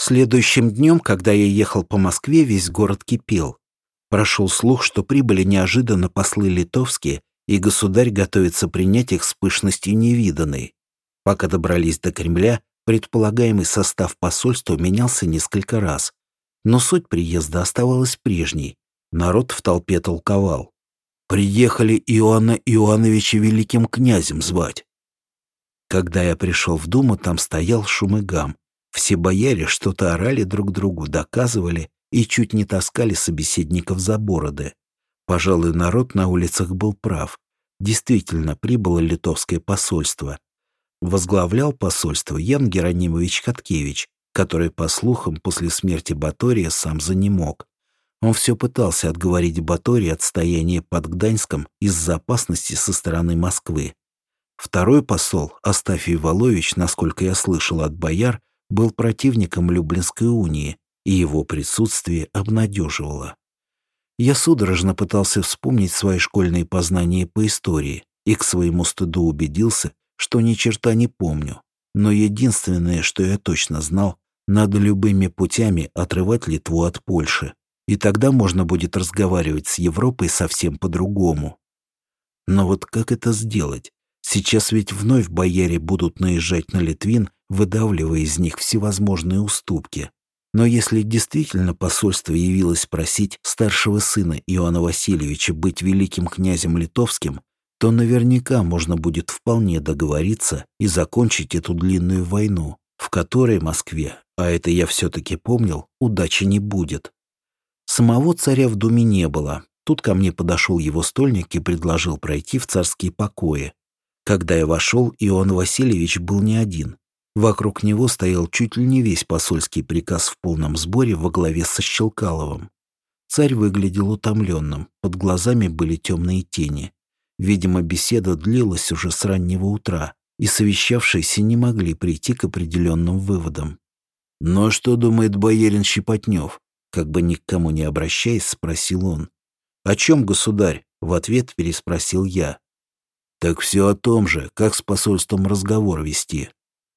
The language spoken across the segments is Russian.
Следующим днем, когда я ехал по Москве, весь город кипел. Прошел слух, что прибыли неожиданно послы литовские, и государь готовится принять их с пышностью невиданной. Пока добрались до Кремля, предполагаемый состав посольства менялся несколько раз. Но суть приезда оставалась прежней. Народ в толпе толковал. «Приехали Иоанна Иоановича великим князем звать». Когда я пришел в Думу, там стоял шум и гам. Все бояре что-то орали друг другу, доказывали и чуть не таскали собеседников за бороды. Пожалуй, народ на улицах был прав. Действительно, прибыло литовское посольство. Возглавлял посольство Ян Геронимович Хаткевич, который, по слухам, после смерти Батория сам занемог. Он все пытался отговорить Батория от стояния под Гданьском из-за опасности со стороны Москвы. Второй посол, Астафий Волович, насколько я слышал от бояр, был противником Люблинской унии, и его присутствие обнадеживало. Я судорожно пытался вспомнить свои школьные познания по истории и к своему стыду убедился, что ни черта не помню. Но единственное, что я точно знал, надо любыми путями отрывать Литву от Польши, и тогда можно будет разговаривать с Европой совсем по-другому. Но вот как это сделать? Сейчас ведь вновь бояре будут наезжать на литвин, выдавливая из них всевозможные уступки. Но если действительно посольство явилось просить старшего сына Иоанна Васильевича быть великим князем литовским, то наверняка можно будет вполне договориться и закончить эту длинную войну, в которой Москве, а это я все-таки помнил, удачи не будет. Самого царя в Думе не было. Тут ко мне подошел его стольник и предложил пройти в царские покои. Когда я вошел, Иоанн Васильевич был не один. Вокруг него стоял чуть ли не весь посольский приказ в полном сборе во главе со Щелкаловым. Царь выглядел утомленным, под глазами были темные тени. Видимо, беседа длилась уже с раннего утра, и совещавшиеся не могли прийти к определенным выводам. «Ну а что думает боярин Щепотнев?» Как бы ни к кому не обращаясь, спросил он. «О чем, государь?» — в ответ переспросил я. «Так все о том же, как с посольством разговор вести».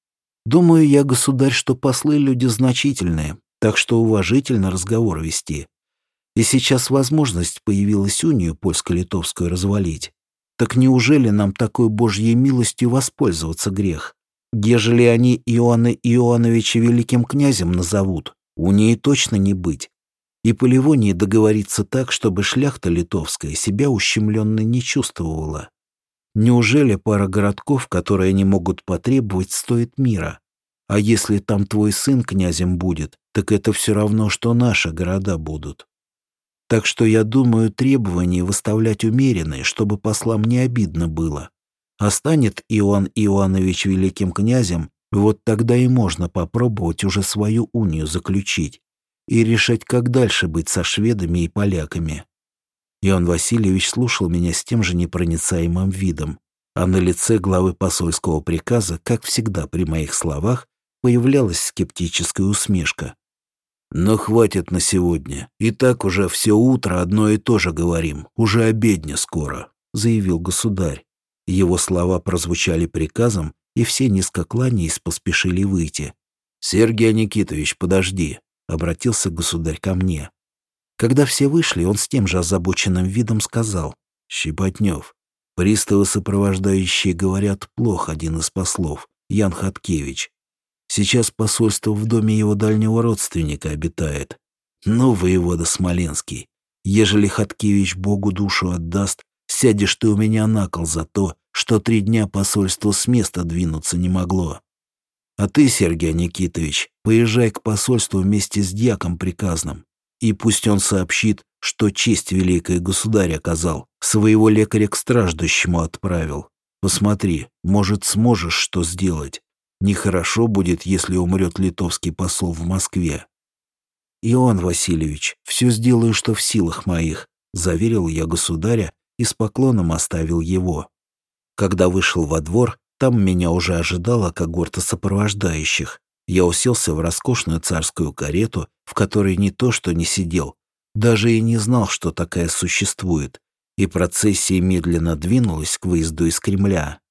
«Думаю я, государь, что послы люди значительные, так что уважительно разговор вести. И сейчас возможность появилась унию польско-литовскую развалить. Так неужели нам такой божьей милостью воспользоваться грех? Ежели они Иоанна Иоановича великим князем назовут, унии точно не быть. И по Ливонии договориться так, чтобы шляхта литовская себя ущемленной не чувствовала. Неужели пара городков, которые они могут потребовать, стоит мира? А если там твой сын князем будет, так это все равно, что наши города будут. Так что я думаю, требования выставлять умеренные, чтобы послам не обидно было. А станет Иоанн Иоанович великим князем, вот тогда и можно попробовать уже свою унию заключить и решать, как дальше быть со шведами и поляками». Иоанн Васильевич слушал меня с тем же непроницаемым видом, а на лице главы посольского приказа, как всегда при моих словах, появлялась скептическая усмешка. «Но хватит на сегодня. И так уже все утро одно и то же говорим. Уже обедня скоро», — заявил государь. Его слова прозвучали приказом, и все, низко кланяясь, поспешили выйти. «Сергей Никитович, подожди», — обратился государь ко мне. Когда все вышли, он с тем же озабоченным видом сказал: «Щепотнев, приставы сопровождающие говорят, плохо один из послов, Ян Хаткевич. Сейчас посольство в доме его дальнего родственника обитает. Ну, воевода Смоленский, ежели Хаткевич Богу душу отдаст, сядешь ты у меня на кол за то, что 3 дня посольство с места двинуться не могло. А ты, Сергей Никитович, поезжай к посольству вместе с дьяком приказным. И пусть он сообщит, что честь великая государь оказал, своего лекаря к страждущему отправил. Посмотри, может, сможешь что сделать. Нехорошо будет, если умрет литовский посол в Москве». «Иоанн Васильевич, все сделаю, что в силах моих», — заверил я государя и с поклоном оставил его. Когда вышел во двор, там меня уже ожидала когорта сопровождающих. Я уселся в роскошную царскую карету, в которой не то что не сидел, даже и не знал, что такая существует, и процессия медленно двинулась к выезду из Кремля.